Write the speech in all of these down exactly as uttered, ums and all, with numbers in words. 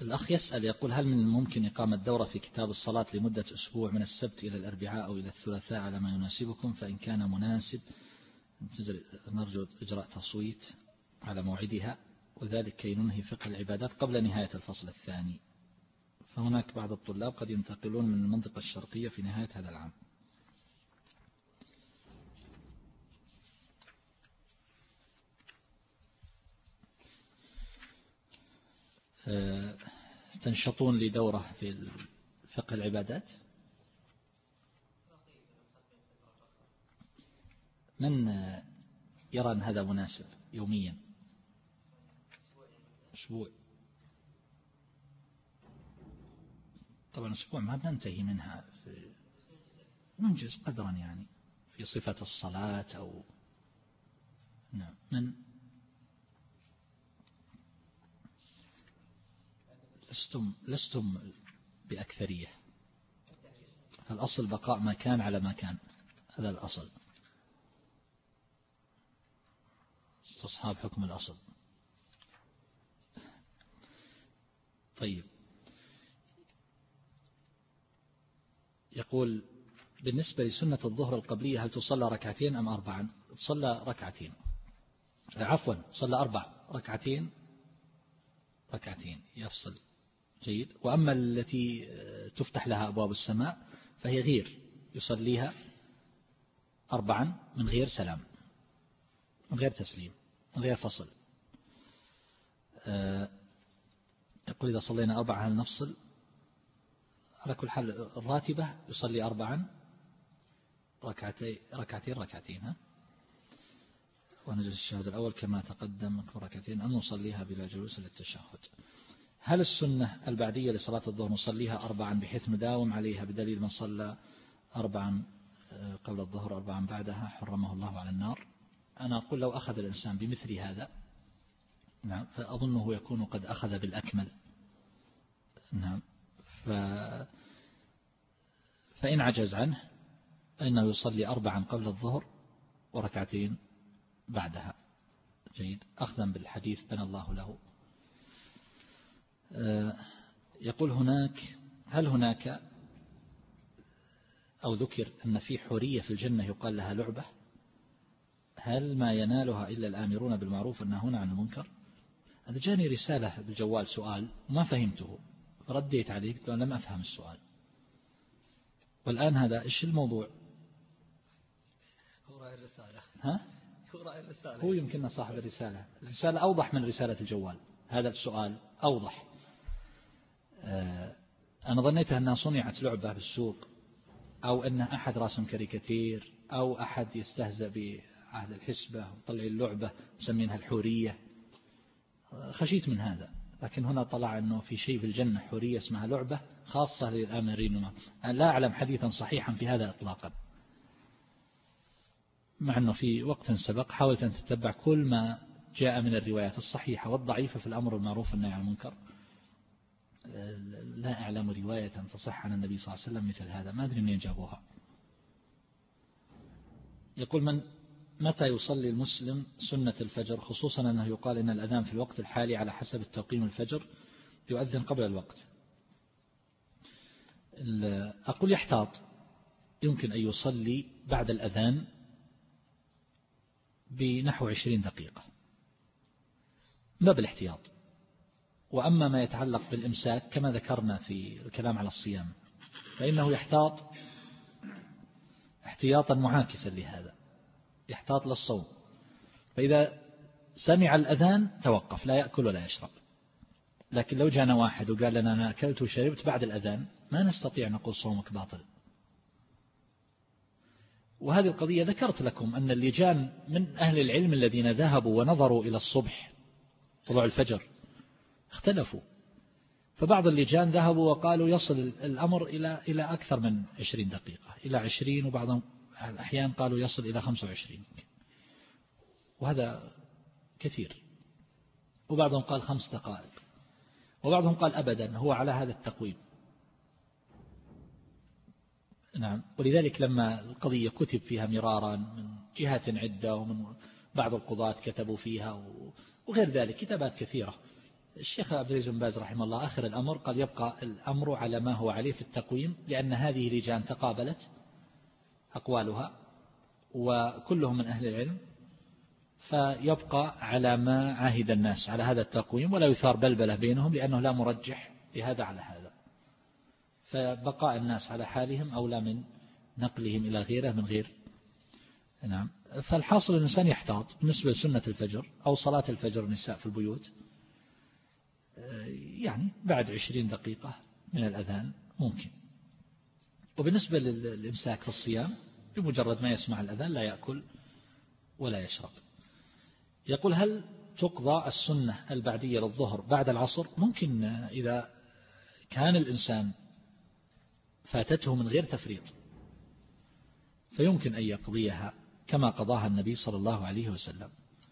الأخ يسأل يقول هل من الممكن إقامة دورة في كتاب الصلاة لمدة أسبوع من السبت إلى الأربعاء أو إلى الثلاثاء على ما يناسبكم، فإن كان مناسب نرجو إجراء تصويت على موعدها، وذلك كي ننهي فقه العبادات قبل نهاية الفصل الثاني. فهناك بعض الطلاب قد ينتقلون من المنطقة الشرقية في نهاية هذا العام. تنشطون لدورة في فقه العبادات؟ من يرى أن هذا مناسب يوميا؟ أسبوع. طبعا أسبوع ما بننتهي منها، ننجز قدرا يعني في صفة الصلاة أو نعم. من لستم لستم بأكثرية، الأصل بقاء ما كان على ما كان، هذا الأصل، استصحاب حكم الأصل. طيب، يقول بالنسبة لسنة الظهر القبلية هل تصلى ركعتين أم أربعا؟ تصلى ركعتين، عفوا صلى أربع ركعتين ركعتين يفصل. جيد. وأما التي تفتح لها أبواب السماء فهي غير، يصليها أربعا من غير سلام، من غير تسليم، من غير فصل. يقول إذا صلينا أربعة هل نفصل؟ على كل حال الراتبة يصلي أربعا ركعتين ركعتين ركعتين ها؟ ونجلس الشهد الأول كما تقدم ركعتين أم نصليها بلا جلوس للتشهد. هل السنة البعدية لصلاة الظهر نصليها أربعا بحيث نداوم عليها، بدليل من صلى أربعا قبل الظهر أربعا بعدها حرمه الله على النار؟ أنا أقول لو أخذ الإنسان بمثل هذا نعم فأظنه يكون قد أخذ بالأكمل. نعم. ف... فإن عجز عنه فإنه يصلي أربعا قبل الظهر وركعتين بعدها. جيد. أخذا بالحديث بنى الله له. يقول هناك هل هناك أو ذكر أن في حورية في الجنة يقال لها لعبة، هل ما ينالها إلا الآمرون بالمعروف والناهون عن المنكر؟ هذا جاني رسالة بالجوال سؤال ما فهمته فرديت عليه قلت لم أفهم السؤال، والآن هذا إيش الموضوع؟ هو رأي الرسالة. ها؟ هو رأي الرسالة. هو يمكننا صاحب الرسالة. الرسالة أوضح من رسالة الجوال، هذا السؤال أوضح. أنا ظنيتها أنها صنعت لعبة بالسوق، أو أن أحد راسم كاريكاتير، أو أحد يستهزأ بعهد الحسبة وطلع اللعبة مسمينها الحورية، خشيت من هذا. لكن هنا طلع أنه في شيء في الجنة حورية اسمها لعبة خاصة للآمرين. لا أعلم حديثا صحيحا في هذا إطلاقا، مع أنه في وقت سبق حاولت أن تتبع كل ما جاء من الروايات الصحيحة والضعيفة في الأمر بالمعروف والنهي عن المنكر، لا أعلم رواية تصح عن النبي صلى الله عليه وسلم مثل هذا، ما أدري منين جابوها. يقول من متى يصلي المسلم سنة الفجر، خصوصا أنه يقال إن الأذان في الوقت الحالي على حسب التوقيم الفجر يؤذن قبل الوقت. أقول يحتاط، يمكن أن يصلي بعد الأذان بنحو عشرين دقيقة باب الاحتياط. وأما ما يتعلق بالإمساك كما ذكرنا في الكلام على الصيام فإنه يحتاط احتياطا معاكسا لهذا، يحتاط للصوم. فإذا سمع الأذان توقف، لا يأكل ولا يشرب. لكن لو جانا واحد وقال لنا أنا أكلت وشربت بعد الأذان ما نستطيع نقول صومك باطل. وهذه القضية ذكرت لكم أن اللجان من أهل العلم الذين ذهبوا ونظروا إلى الصبح طلوع الفجر اختلفوا، فبعض اللجان ذهبوا وقالوا يصل الأمر إلى إلى أكثر من عشرين دقيقة، إلى عشرين، وبعضهم الأحيان قالوا يصل إلى خمسة وعشرين، وهذا كثير. وبعضهم قال خمس دقائق، وبعضهم قال أبدا هو على هذا التقويم. نعم. ولذلك لما القضية كتب فيها مرارا من جهات عدة، ومن بعض القضاة كتبوا فيها وغير ذلك كتابات كثيرة، الشيخ عبد العزيز بن باز رحمه الله آخر الأمر قال يبقى الأمر على ما هو عليه في التقويم، لأن هذه لجان تقابلت أقوالها وكلهم من أهل العلم، فيبقى على ما عهد الناس على هذا التقويم، ولا يثار بلبلة بينهم لأنه لا مرجح لهذا على هذا، فبقاء الناس على حالهم أولى من نقلهم إلى غيره من غير. نعم. فالحاصل الإنسان يحتاط بالنسبة لسنة الفجر أو صلاة الفجر النساء في البيوت، يعني بعد عشرين دقيقة من الأذان ممكن. وبالنسبة للإمساك في الصيام بمجرد ما يسمع الأذان لا يأكل ولا يشرب. يقول هل تقضى السنة البعدية للظهر بعد العصر؟ ممكن إذا كان الإنسان فاتته من غير تفريط فيمكن أن يقضيها كما قضاها النبي صلى الله عليه وسلم.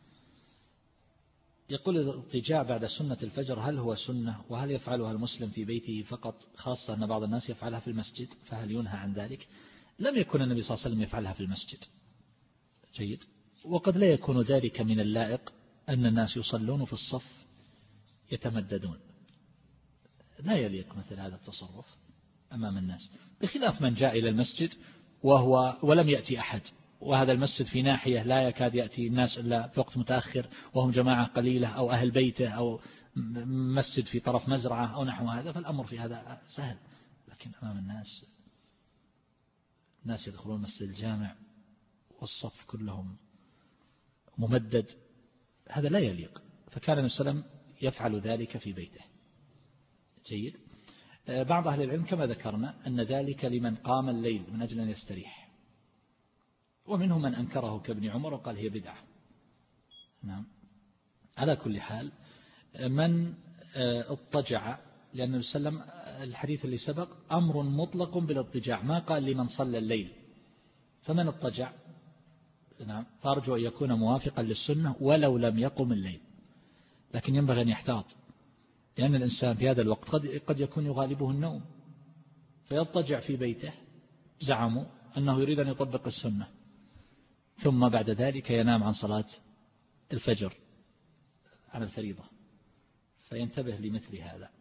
يقول الاضطجاع بعد سنة الفجر هل هو سنة، وهل يفعلها المسلم في بيته فقط، خاصة أن بعض الناس يفعلها في المسجد، فهل ينهى عن ذلك؟ لم يكن النبي صلى الله عليه وسلم يفعلها في المسجد. جيد. وقد لا يكون ذلك من اللائق أن الناس يصلون في الصف يتمددون، لا يليق مثل هذا التصرف أمام الناس، بخلاف من جاء إلى المسجد وهو ولم يأتي أحد، وهذا المسجد في ناحية لا يكاد يأتي الناس إلا في وقت متأخر وهم جماعة قليلة أو أهل بيته أو مسجد في طرف مزرعة أو نحو هذا، فالأمر في هذا سهل. لكن أمام الناس الناس يدخلون المسجد الجامع والصف كلهم ممدد، هذا لا يليق. فكان النبي صلى الله عليه وسلم يفعل ذلك في بيته. جيد. بعض أهل العلم كما ذكرنا أن ذلك لمن قام الليل من أجل أن يستريح، ومنهم من أنكره كابن عمر وقال هي بدعة. نعم. على كل حال من اضطجع، لأن النبي صلى الله عليه وسلم الحديث اللي سبق أمر مطلق بالاضطجاع، ما قال لمن صلى الليل، فمن اضطجع نعم فأرجو أن يكون موافقا للسنة ولو لم يقم الليل، لكن ينبغي أن يحتاط، لأن الإنسان في هذا الوقت قد قد يكون يغالبه النوم فيضطجع في بيته، زعموا أنه يريد أن يطبق السنة، ثم بعد ذلك ينام عن صلاة الفجر عن الفريضة، فينتبه لمثل هذا.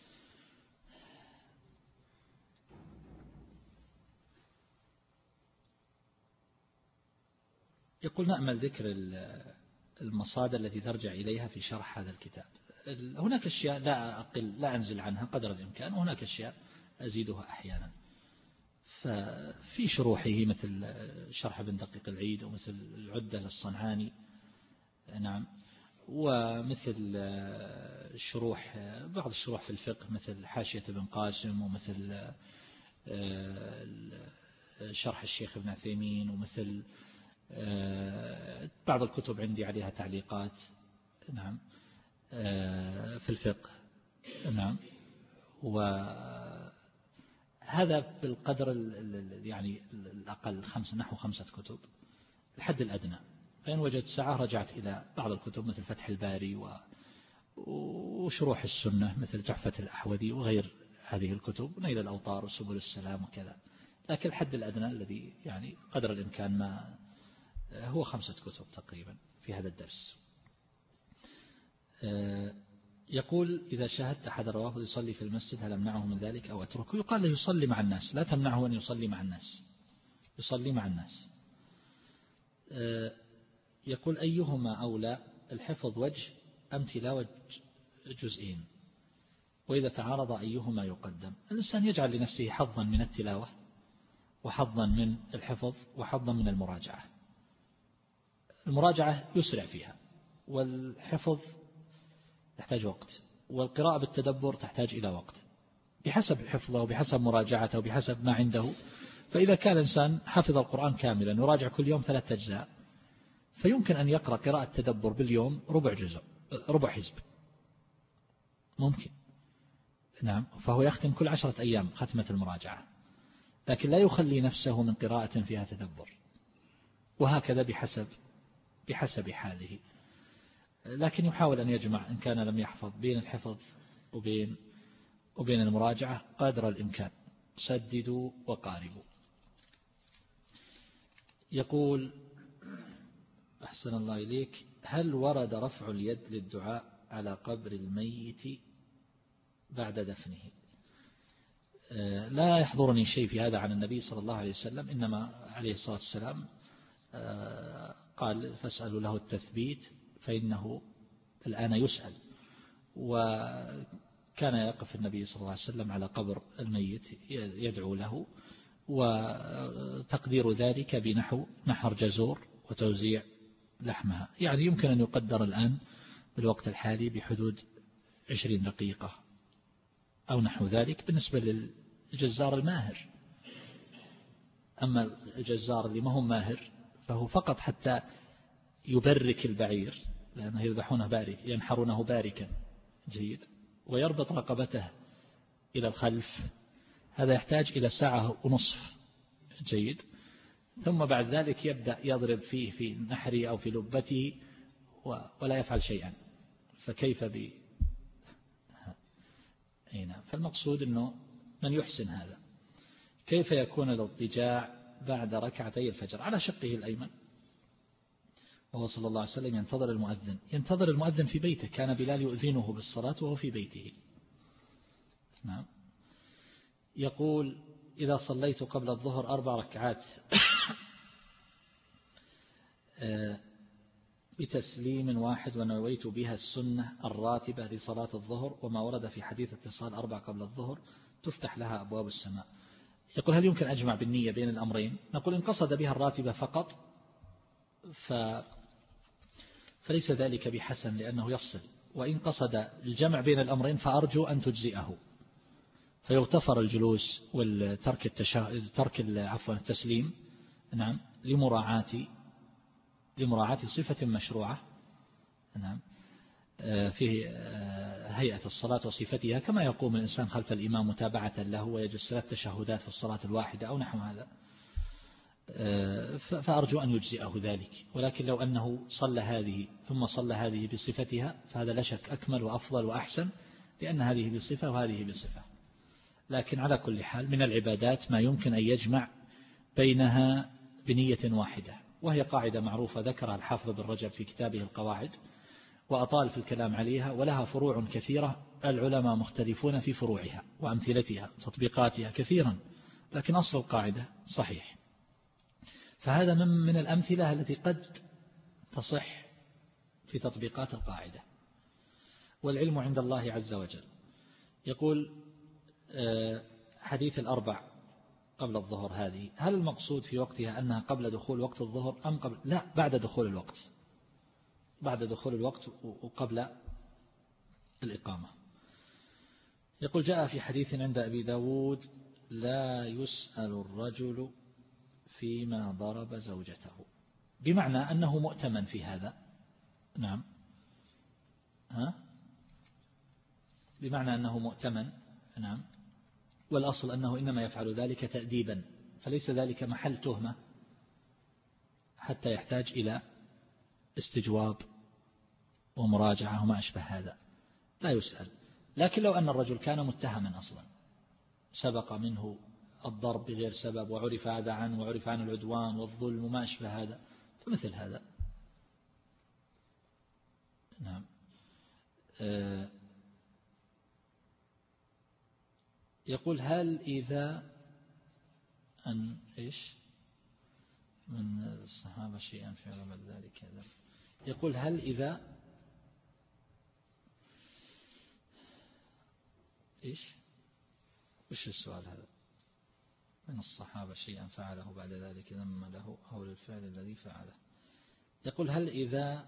يقول نأمل ذكر المصادر التي ترجع إليها في شرح هذا الكتاب. هناك أشياء لا أقل لا أنزل عنها قدر الإمكان، وهناك أشياء أزيدها أحيانا. ففي شروحه مثل شرح ابن دقيق العيد ومثل العدة للصنعاني، نعم، ومثل الشروح بعض الشروح في الفقه مثل حاشية ابن قاسم، ومثل شرح الشيخ ابن عثيمين، ومثل بعض الكتب عندي عليها تعليقات، نعم، في الفقه، نعم. وهذا بالقدر يعني الأقل خمسة نحو خمسة كتب الحد الأدنى، فإن وجدت ساعة رجعت إلى بعض الكتب مثل فتح الباري وشروح السنة مثل تحفة الأحوذي وغير هذه الكتب، نيل الأوطار وسبل السلام وكذا. لكن الحد الأدنى الذي يعني قدر الإمكان ما هو خمسة كتب تقريبا في هذا الدرس. يقول إذا شاهدت أحد الروافض يصلي في المسجد هل أمنعه من ذلك أو أتركه؟ يقال له يصلي مع الناس، لا تمنعه أن يصلي مع الناس، يصلي مع الناس. يقول أيهما أولى، الحفظ وجه أم تلاوة جزئين؟ وإذا تعارض أيهما يقدم؟ الإنسان يجعل لنفسه حظا من التلاوة وحظا من الحفظ وحظا من المراجعة. المراجعة يسرع فيها، والحفظ تحتاج وقت، والقراءة بالتدبر تحتاج إلى وقت بحسب حفظه وبحسب مراجعته وبحسب ما عنده. فإذا كان الإنسان حفظ القرآن كاملا يراجع كل يوم ثلاثة أجزاء، فيمكن أن يقرأ قراءة تدبر باليوم ربع جزء ربع حزب ممكن، نعم، فهو يختم كل عشرة أيام ختمة المراجعة، لكن لا يخلي نفسه من قراءة فيها تدبر، وهكذا بحسب بحسب حاله. لكن يحاول أن يجمع إن كان لم يحفظ بين الحفظ وبين وبين المراجعة قدر الإمكان. سددوا وقاربوا. يقول أحسن الله إليك، هل ورد رفع اليد للدعاء على قبر الميت بعد دفنه. لا يحضرني شيء في هذا عن النبي صلى الله عليه وسلم، إنما عليه الصلاة والسلام قال فاسألوا له التثبيت فإنه الآن يسأل. وكان يقف النبي صلى الله عليه وسلم على قبر الميت يدعو له، وتقدير ذلك بنحو نحر جزور وتوزيع لحمها، يعني يمكن أن يقدر الآن بالوقت الحالي بحدود عشرين دقيقة أو نحو ذلك بالنسبة للجزار الماهر. أما الجزار اللي ما هو ماهر فهو فقط حتى يبرك البعير، لأنه يذبحونه بارك ينحرونه باركا جيد، ويربط رقبته إلى الخلف، هذا يحتاج إلى ساعة ونصف جيد، ثم بعد ذلك يبدأ يضرب فيه في نحره أو في لبته ولا يفعل شيئا، فكيف ب هنا؟ فالمقصود أنه من يحسن هذا. كيف يكون الاضطجاع بعد ركعتي الفجر؟ على شقه الأيمن، وهو صلى الله عليه وسلم ينتظر المؤذن ينتظر المؤذن في بيته، كان بلال يؤذنه بالصلاة وهو في بيته. نعم. يقول إذا صليت قبل الظهر أربع ركعات بتسليم واحد ونويت بها السنة الراتبة لصلاة الظهر وما ورد في حديث اتصال أربع قبل الظهر تفتح لها أبواب السماء. يقول هل يمكن أجمع بالنية بين الأمرين؟ نقول إن قصد بها الراتبة فقط ف... فليس ذلك بحسن لأنه يفصل، وإن قصد الجمع بين الأمرين فأرجو أن تجزئه، فيغتفر الجلوس والترك التشا... ترك عفوا التسليم. نعم. لمراعاة لمراعاة صفة مشروعة. نعم. فيه هيئة الصلاة وصفتها، كما يقوم الإنسان خلف الإمام متابعة له ويجلس ثلاث تشهدات في الصلاة الواحدة أو نحو هذا، فأرجو أن يجزئه ذلك. ولكن لو أنه صلى هذه ثم صلى هذه بصفتها فهذا لا شك أكمل وأفضل وأحسن، لأن هذه بصفة وهذه بصفة. لكن على كل حال من العبادات ما يمكن أن يجمع بينها بنية واحدة، وهي قاعدة معروفة ذكرها الحافظ بن رجب في كتابه القواعد وأطال في الكلام عليها، ولها فروع كثيرة العلماء مختلفون في فروعها وأمثلتها تطبيقاتها كثيرا، لكن أصل القاعدة صحيح. فهذا من من الأمثلة التي قد تصح في تطبيقات القاعدة، والعلم عند الله عز وجل. يقول حديث الأربع قبل الظهر هذه، هل المقصود في وقتها أنها قبل دخول وقت الظهر أم قبل؟ لا، بعد دخول الوقت، بعد دخول الوقت وقبل الإقامة. يقول جاء في حديث عند أبي داود لا يسأل الرجل فيما ضرب زوجته، بمعنى أنه مؤتمن في هذا. نعم. ها؟ بمعنى أنه مؤتمن. نعم. والأصل أنه إنما يفعل ذلك تأديبا، فليس ذلك محل تهمة حتى يحتاج إلى استجواب ومراجعة وما أشبه هذا، لا يسأل. لكن لو أن الرجل كان متهما أصلا، سبق منه الضرب بغير سبب وعرف هذا عنه وعرف عن العدوان والظلم وما أشبه هذا، فمثل هذا. نعم. أه يقول هل إذا أن إيش من الصحابة شيئا في علم ذلك هذا، يقول هل إذا إيش وش السؤال هذا؟ من الصحابة شيئا فعله بعد ذلك ذم له أو للفعل الذي فعله. يقول هل إذا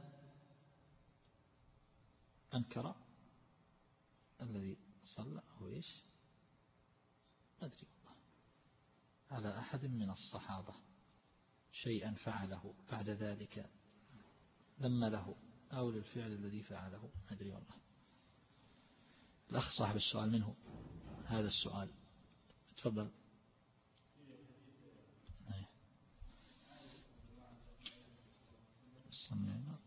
أنكر الذي صلى أو إيش ما أدري والله على أحد من الصحابة شيئا فعله بعد ذلك ذم له أو للفعل الذي فعله ما أدري والله. الأخ صاحب السؤال منه هذا السؤال، تفضل. صمينا.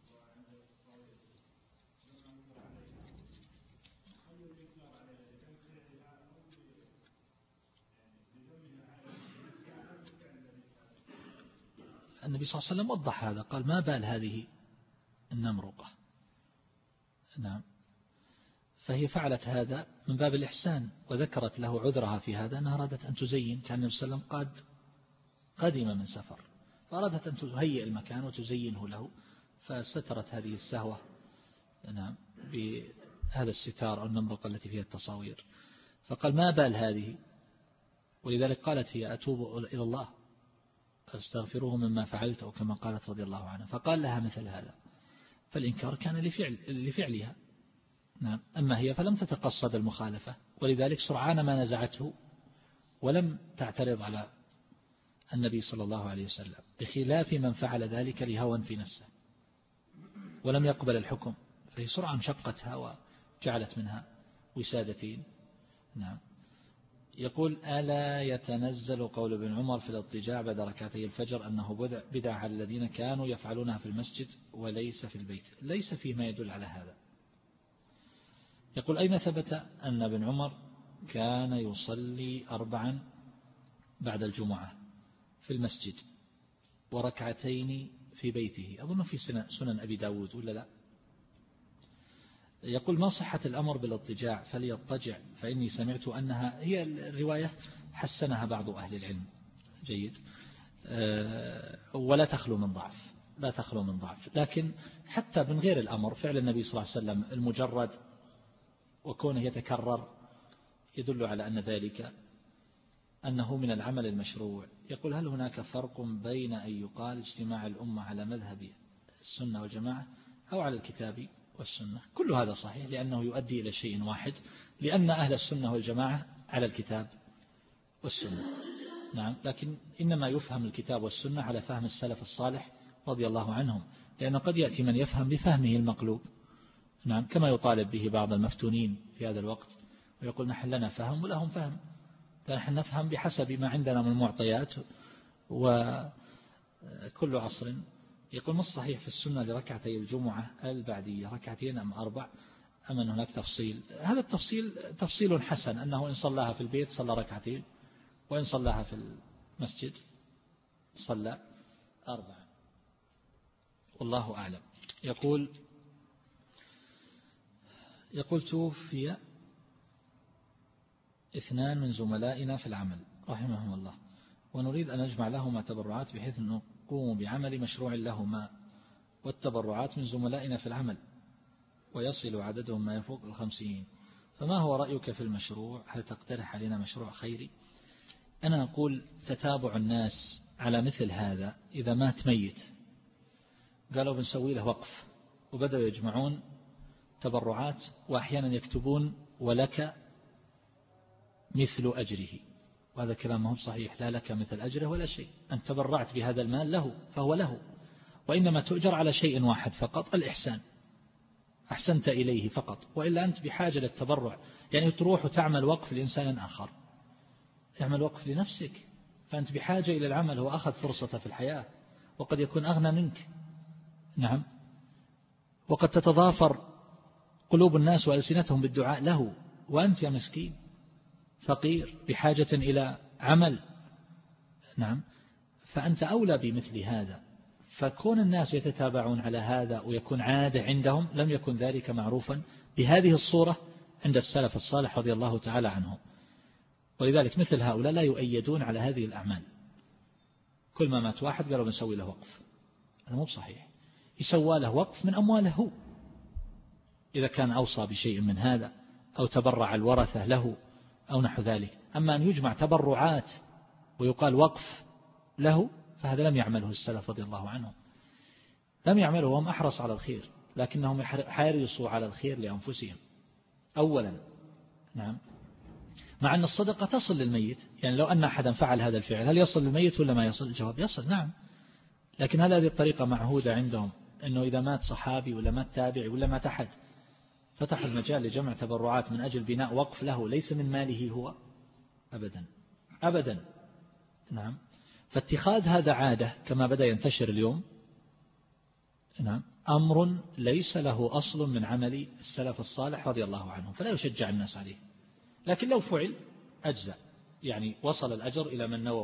النبي صلى الله عليه وسلم وضح هذا، قال ما بال هذه النمرقة. نعم. فهي فعلت هذا من باب الإحسان، وذكرت له عذرها في هذا أنها أرادت أن تزين، كان النبي صلى الله عليه وسلم قد قدم من سفر فأرادت أن تهيئ المكان وتزينه له، فسترت هذه السهوة نعم بهذا الستار أو النمرقة التي فيها التصاوير. فقال ما بال هذه، ولذلك قالت هي أتوب إلى الله أستغفروه مما فعلت، أو كما قالت رضي الله عنها. فقال لها مثل هذا، فالإنكار كان لفعل لفعلها نعم. أما هي فلم تتقصد المخالفة، ولذلك سرعان ما نزعته ولم تعترض على النبي صلى الله عليه وسلم، بخلاف من فعل ذلك لهوى في نفسه ولم يقبل الحكم، فهي سرعان شقتها وجعلت منها وسادتين نعم. يقول ألا يتنزل قول ابن عمر في الاضطجاع بعد ركعتي الفجر أنه بدع على الذين كانوا يفعلونها في المسجد وليس في البيت؟ ليس فيه ما يدل على هذا. يقول أين ثبت أن ابن عمر كان يصلي أربعا بعد الجمعة في المسجد وركعتين في بيته؟ أظن في سنن أبي داود ولا لا؟ يقول ما صحة الأمر بالاضطجاع فليضطجع فإني سمعت أنها هي الرواية حسنها بعض أهل العلم جيد ولا تخلو من ضعف لا تخلو من ضعف لكن حتى من غير الأمر فعل النبي صلى الله عليه وسلم المجرد وكونه يتكرر يدل على أن ذلك أنه من العمل المشروع. يقول هل هناك فرق بين أن يقال اجتماع الأمة على مذهب السنة والجماعة أو على الكتاب والسنة؟ كل هذا صحيح لأنه يؤدي إلى شيء واحد، لأن أهل السنة والجماعة على الكتاب والسنة نعم. لكن إنما يفهم الكتاب والسنة على فهم السلف الصالح رضي الله عنهم، لأنه قد يأتي من يفهم بفهمه المقلوب نعم، كما يطالب به بعض المفتونين في هذا الوقت ويقول نحن لنا فهم ولهم فهم، فنحن نفهم بحسب ما عندنا من معطيات وكل عصر. يقول ما الصحيح في السنة لركعتي الجمعة البعدية ركعتين أم أربع أم أن هناك تفصيل؟ هذا التفصيل تفصيل حسن، أنه إن صلاها في البيت صلى ركعتين وإن صلاها في المسجد صلى أربع والله أعلم. يقول يقول توفي اثنان من زملائنا في العمل رحمهم الله ونريد أن نجمع لهما تبرعات بحيث أن نقوم بعمل مشروع لهما، والتبرعات من زملائنا في العمل ويصل عددهم ما يفوق الخمسين، فما هو رأيك في المشروع؟ هل تقترح علينا مشروع خيري؟ أنا أقول تتابع الناس على مثل هذا إذا مات ميت قالوا بنسوي له وقف وبدأوا يجمعون تبرعات وأحيانا يكتبون ولك مثل أجره، وهذا كلام هو صحيح، لا لك مثل أجره ولا شيء، أنت تبرعت بهذا المال له فهو له، وإنما تؤجر على شيء واحد فقط الإحسان، أحسنت إليه فقط، وإلا أنت بحاجة للتبرع، يعني تروح وتعمل وقف لإنسان آخر، تعمل وقف لنفسك، فأنت بحاجة إلى العمل، هو أخذ فرصته في الحياة وقد يكون أغنى منك نعم، وقد تتضافر قلوب الناس وألسنتهم بالدعاء له، وأنت يا مسكين فقير بحاجة إلى عمل نعم، فأنت أولى بمثل هذا. فكون الناس يتتابعون على هذا ويكون عادة عندهم لم يكن ذلك معروفا بهذه الصورة عند السلف الصالح رضي الله تعالى عنهم، ولذلك مثل هؤلاء لا يؤيدون على هذه الأعمال. كل ما مات واحد قالوا بنسوي له وقف، هذا مو بصحيح، يسوى له وقف من أمواله إذا كان أوصى بشيء من هذا أو تبرع الورثة له أو نحو ذلك. أما أن يجمع تبرعات ويقال وقف له فهذا لم يعمله السلف رضي الله عنهم، لم يعمله وهم أحرص على الخير، لكنهم حرصوا على الخير لأنفسهم أولا نعم، مع أن الصدقة تصل للميت، يعني لو أن أحدا فعل هذا الفعل هل يصل للميت ولا ما يصل؟ الجواب يصل نعم، لكن هل هذه الطريقة معهودة عندهم أنه إذا مات صحابي ولا مات تابعي ولا مات أحد فتح المجال لجمع تبرعات من أجل بناء وقف له ليس من ماله هو؟ أبدا أبدا نعم. فاتخاذ هذا عادة كما بدأ ينتشر اليوم نعم أمر ليس له أصل من عمل السلف الصالح رضي الله عنهم، فلا يشجع الناس عليه، لكن لو فعل أجزاء، يعني وصل الأجر إلى من نووا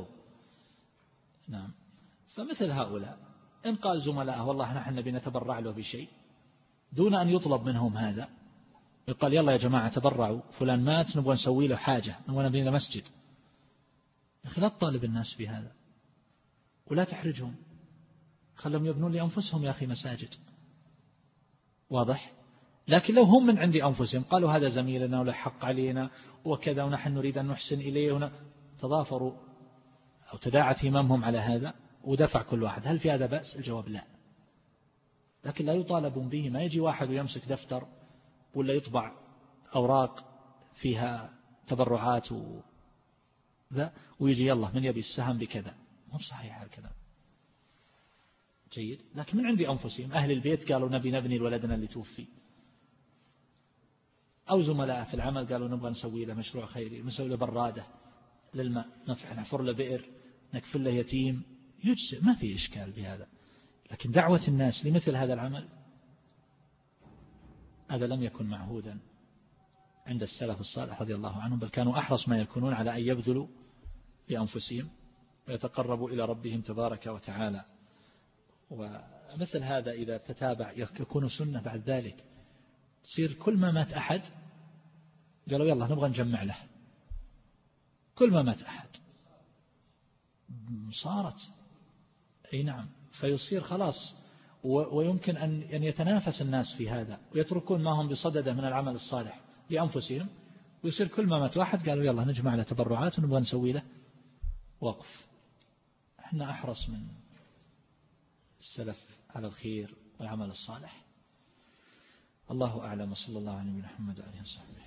نعم. فمثل هؤلاء إن قال زملاء والله نحن نبي نتبرع له بشيء دون أن يطلب منهم هذا يقال يلا يا جماعة تبرعوا، فلان مات نبغى نسوي له حاجة، نبغى نبني له مسجد. يا أخي لا تطالب الناس بهذا ولا تحرجهم، خلهم يبنون لأنفسهم يا أخي مساجد. واضح؟ لكن لو هم من عند أنفسهم قالوا هذا زميلنا وله حق علينا وكذا ونحن نريد أن نحسن إليه، تضافروا أو تداعت هممهم على هذا ودفع كل واحد، هل في هذا بأس؟ الجواب لا. لكن لا يطالبون به. ما يجي واحد ويمسك دفتر ولا يطبع أوراق فيها تبرعات وذا ويجي يلا من يبي السهم بكذا، مو صحيح هالكلام. جيد. لكن من عندي أنفسهم أهل البيت قالوا نبي نبني لولدنا اللي توفي، أو زملاء في العمل قالوا نبغى نسوي له مشروع خيري، نسوي له برادة للماء، نحفر له بئر، نكفل له يتيم، يجزئ، ما في إشكال بهذا. لكن دعوة الناس لمثل هذا العمل هذا لم يكن معهودا عند السلف الصالح رضي الله عنهم، بل كانوا أحرص ما يكونون على أن يبذلوا بأنفسهم ويتقربوا إلى ربهم تبارك وتعالى. ومثل هذا إذا تتابع يكون سنة بعد ذلك، تصير كل ما مات أحد قالوا يلا نبغى نجمع له، كل ما مات أحد صارت أي نعم، فيصير خلاص. ويمكن أن يتنافس الناس في هذا ويتركون ما هم بصدده من العمل الصالح لأنفسهم، ويصير كل ما مات واحد قالوا يلا نجمع له تبرعات ونبغى نسوي له وقف. احنا أحرص من السلف على الخير والعمل الصالح. الله أعلم، صلى الله عليه وسلم محمد وعليه وسلم.